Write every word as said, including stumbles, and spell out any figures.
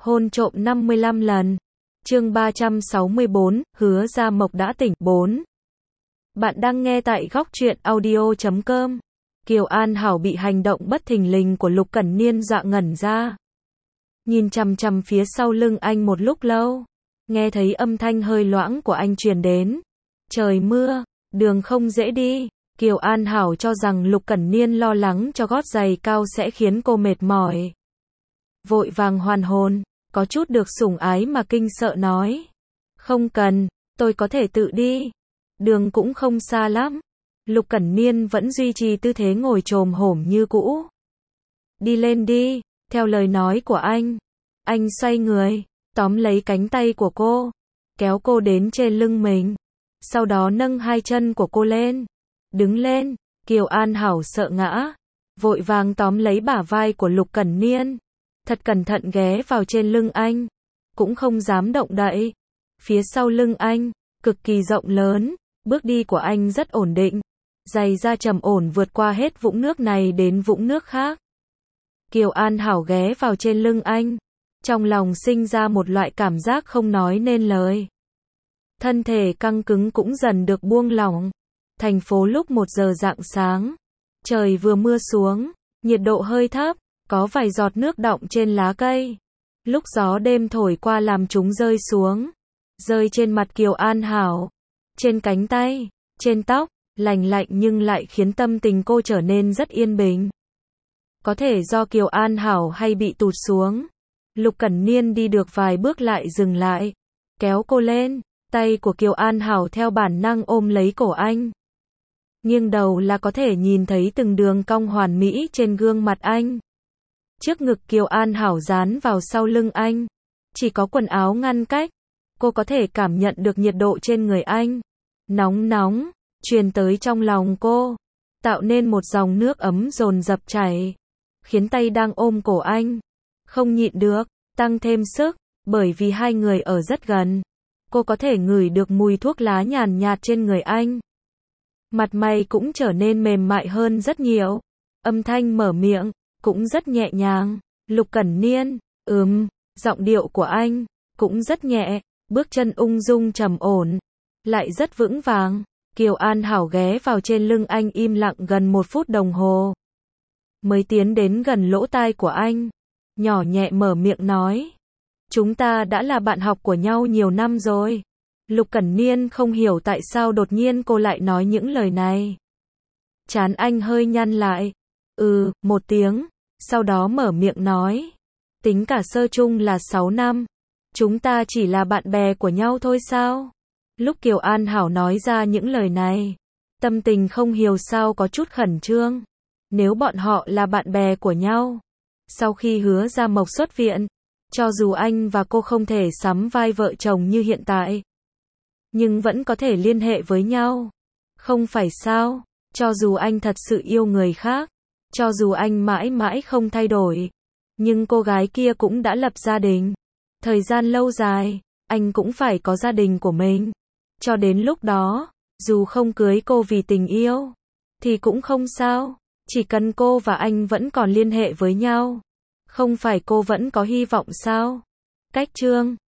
Hôn trộm năm mươi lăm lần. Chương ba trăm sáu mươi bốn, Hứa Gia Mộc đã tỉnh. bốn. Bạn đang nghe tại góc truyện audio chấm com. Kiều An Hảo bị hành động bất thình lình của Lục Cẩn Niên dọa ngẩn ra. Nhìn chằm chằm phía sau lưng anh một lúc lâu, nghe thấy âm thanh hơi loãng của anh truyền đến. Trời mưa, đường không dễ đi. Kiều An Hảo cho rằng Lục Cẩn Niên lo lắng cho gót giày cao sẽ khiến cô mệt mỏi. Vội vàng hoàn hồn, có chút được sủng ái mà kinh sợ nói. Không cần, tôi có thể tự đi. Đường cũng không xa lắm. Lục Cẩn Niên vẫn duy trì tư thế ngồi chồm hổm như cũ. Đi lên đi, theo lời nói của anh. Anh xoay người, tóm lấy cánh tay của cô, kéo cô đến trên lưng mình. Sau đó nâng hai chân của cô lên. Đứng lên, Kiều An Hảo sợ ngã. Vội vàng tóm lấy bả vai của Lục Cẩn Niên. Thật cẩn thận ghé vào trên lưng anh. Cũng không dám động đậy. Phía sau lưng anh, cực kỳ rộng lớn. Bước đi của anh rất ổn định. Giày da trầm ổn vượt qua hết vũng nước này đến vũng nước khác. Kiều An Hảo ghé vào trên lưng anh. Trong lòng sinh ra một loại cảm giác không nói nên lời. Thân thể căng cứng cũng dần được buông lỏng. Thành phố lúc một giờ rạng sáng. Trời vừa mưa xuống, nhiệt độ hơi thấp, có vài giọt nước đọng trên lá cây. Lúc gió đêm thổi qua làm chúng rơi xuống. Rơi trên mặt Kiều An Hảo, trên cánh tay, trên tóc, lành lạnh nhưng lại khiến tâm tình cô trở nên rất yên bình. Có thể do Kiều An Hảo hay bị tụt xuống. Lục Cẩn Niên đi được vài bước lại dừng lại, kéo cô lên, tay của Kiều An Hảo theo bản năng ôm lấy cổ anh. Nghiêng đầu là có thể nhìn thấy từng đường cong hoàn mỹ trên gương mặt anh. Trước ngực Kiều An Hảo dán vào sau lưng anh. Chỉ có quần áo ngăn cách. Cô có thể cảm nhận được nhiệt độ trên người anh. Nóng nóng, truyền tới trong lòng cô. Tạo nên một dòng nước ấm dồn dập chảy. Khiến tay đang ôm cổ anh không nhịn được, tăng thêm sức. Bởi vì hai người ở rất gần. Cô có thể ngửi được mùi thuốc lá nhàn nhạt trên người anh. Mặt mày cũng trở nên mềm mại hơn rất nhiều. Âm thanh mở miệng cũng rất nhẹ nhàng. Lục Cẩn Niên, ừm, giọng điệu của anh cũng rất nhẹ, bước chân ung dung trầm ổn, lại rất vững vàng. Kiều An Hảo ghé vào trên lưng anh im lặng gần một phút đồng hồ. Mới tiến đến gần lỗ tai của anh, nhỏ nhẹ mở miệng nói. Chúng ta đã là bạn học của nhau nhiều năm rồi. Lục Cẩn Niên không hiểu tại sao đột nhiên cô lại nói những lời này. Trán anh hơi nhăn lại. Ừ, một tiếng, sau đó mở miệng nói. Tính cả sơ chung là sáu năm. Chúng ta chỉ là bạn bè của nhau thôi sao? Lúc Kiều An Hảo nói ra những lời này, tâm tình không hiểu sao có chút khẩn trương. Nếu bọn họ là bạn bè của nhau, sau khi Hứa Gia Mộc xuất viện, cho dù anh và cô không thể sắm vai vợ chồng như hiện tại, nhưng vẫn có thể liên hệ với nhau. Không phải sao? Cho dù anh thật sự yêu người khác, cho dù anh mãi mãi không thay đổi, nhưng cô gái kia cũng đã lập gia đình. Thời gian lâu dài, anh cũng phải có gia đình của mình. Cho đến lúc đó, dù không cưới cô vì tình yêu, thì cũng không sao. Chỉ cần cô và anh vẫn còn liên hệ với nhau. Không phải cô vẫn có hy vọng sao? Cách chương